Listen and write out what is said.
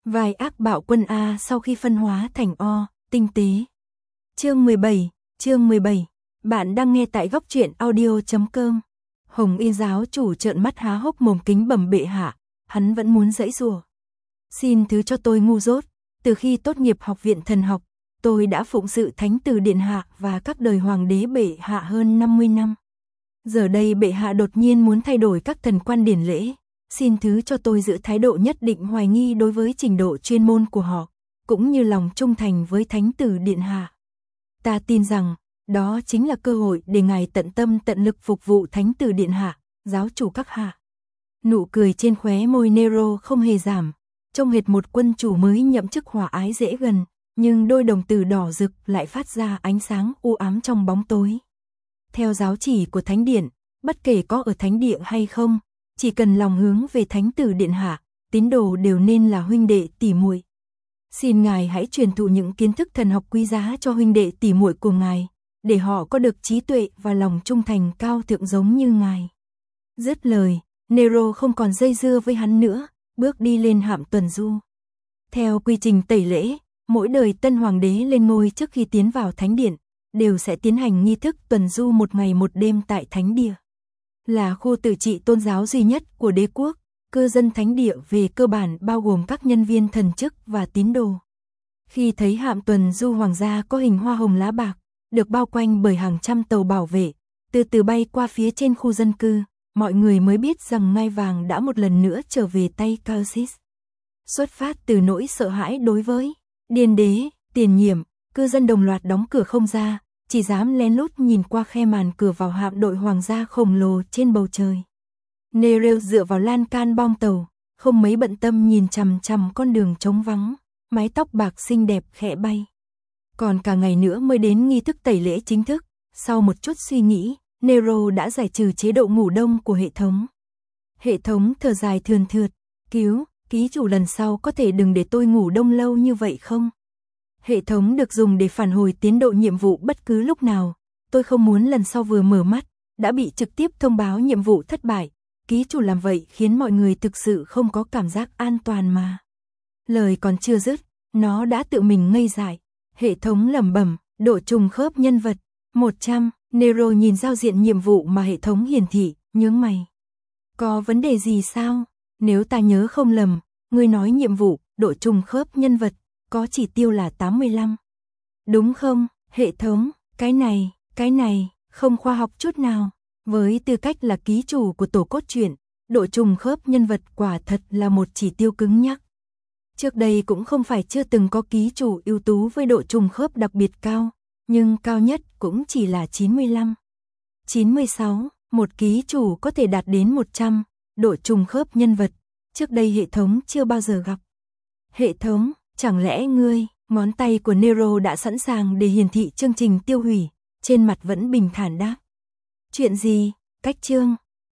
Vài ác bạo quân A sau khi phân hóa thành O, tinh tế. Chương 17, bạn đang nghe tại góc truyện audio.com. Hồng Y giáo chủ trợn mắt há hốc mồm kính bẩm bệ hạ, hắn vẫn muốn giãy giụa. Xin thứ cho tôi ngu dốt, từ khi tốt nghiệp học viện thần học, tôi đã phụng sự thánh tử điện hạ và các đời hoàng đế bệ hạ hơn 50 năm. Giờ đây bệ hạ đột nhiên muốn thay đổi các thần quan điển lễ, xin thứ cho tôi giữ thái độ nhất định hoài nghi đối với trình độ chuyên môn của họ, cũng như lòng trung thành với thánh tử điện hạ. Ta tin rằng, đó chính là cơ hội để ngài tận tâm tận lực phục vụ thánh tử điện hạ, giáo chủ các hạ. Nụ cười trên khóe môi Nero không hề giảm, trông hệt một quân chủ mới nhậm chức hòa ái dễ gần, nhưng đôi đồng tử đỏ rực lại phát ra ánh sáng u ám trong bóng tối. Theo giáo chỉ của thánh điện, bất kể có ở thánh địa hay không, chỉ cần lòng hướng về thánh tử điện hạ, tín đồ đều nên là huynh đệ tỷ muội. Xin ngài hãy truyền thụ những kiến thức thần học quý giá cho huynh đệ tỷ muội của ngài, để họ có được trí tuệ và lòng trung thành cao thượng giống như ngài. Dứt lời, Nero không còn dây dưa với hắn nữa, bước đi lên hạm tuần du. Theo quy trình tẩy lễ, mỗi đời tân hoàng đế lên ngôi trước khi tiến vào thánh điện, đều sẽ tiến hành nghi thức tuần du một ngày một đêm tại thánh địa. Là khu tự trị tôn giáo duy nhất của đế quốc, cư dân thánh địa về cơ bản bao gồm các nhân viên thần chức và tín đồ. Khi thấy hạm tuần du hoàng gia có hình hoa hồng lá bạc, được bao quanh bởi hàng trăm tàu bảo vệ, từ từ bay qua phía trên khu dân cư, mọi người mới biết rằng ngai vàng đã một lần nữa trở về tay Calcis. Xuất phát từ nỗi sợ hãi đối với điên đế, tiền nhiệm, cư dân đồng loạt đóng cửa không ra, chỉ dám lén lút nhìn qua khe màn cửa vào hạm đội hoàng gia khổng lồ trên bầu trời. Nero dựa vào lan can bong tàu, không mấy bận tâm nhìn chằm chằm con đường trống vắng, mái tóc bạc xinh đẹp khẽ bay. Còn cả ngày nữa mới đến nghi thức tẩy lễ chính thức, sau một chút suy nghĩ, Nero đã giải trừ chế độ ngủ đông của hệ thống. Hệ thống thở dài thườn thượt, ký chủ lần sau có thể đừng để tôi ngủ đông lâu như vậy không? Hệ thống được dùng để phản hồi tiến độ nhiệm vụ bất cứ lúc nào, tôi không muốn lần sau vừa mở mắt, đã bị trực tiếp thông báo nhiệm vụ thất bại, ký chủ làm vậy khiến mọi người thực sự không có cảm giác an toàn mà. Lời còn chưa dứt, nó đã tự mình ngây dại, hệ thống lẩm bẩm, độ trùng khớp nhân vật, 100, Nero nhìn giao diện nhiệm vụ mà hệ thống hiển thị, nhướng mày. Có vấn đề gì sao? Nếu ta nhớ không lầm, ngươi nói nhiệm vụ, độ trùng khớp nhân vật, có chỉ tiêu là 85. Đúng không, hệ thống, cái này, không khoa học chút nào. Với tư cách là ký chủ của tổ cốt truyện, độ trùng khớp nhân vật quả thật là một chỉ tiêu cứng nhắc. Trước đây cũng không phải chưa từng có ký chủ ưu tú với độ trùng khớp đặc biệt cao, nhưng cao nhất cũng chỉ là 95. 96, một ký chủ có thể đạt đến 100, độ trùng khớp nhân vật, trước đây hệ thống chưa bao giờ gặp. Hệ thống, chẳng lẽ ngươi, ngón tay của Nero đã sẵn sàng để hiển thị chương trình tiêu hủy, trên mặt vẫn bình thản đáp. Chuyện gì, cách chương,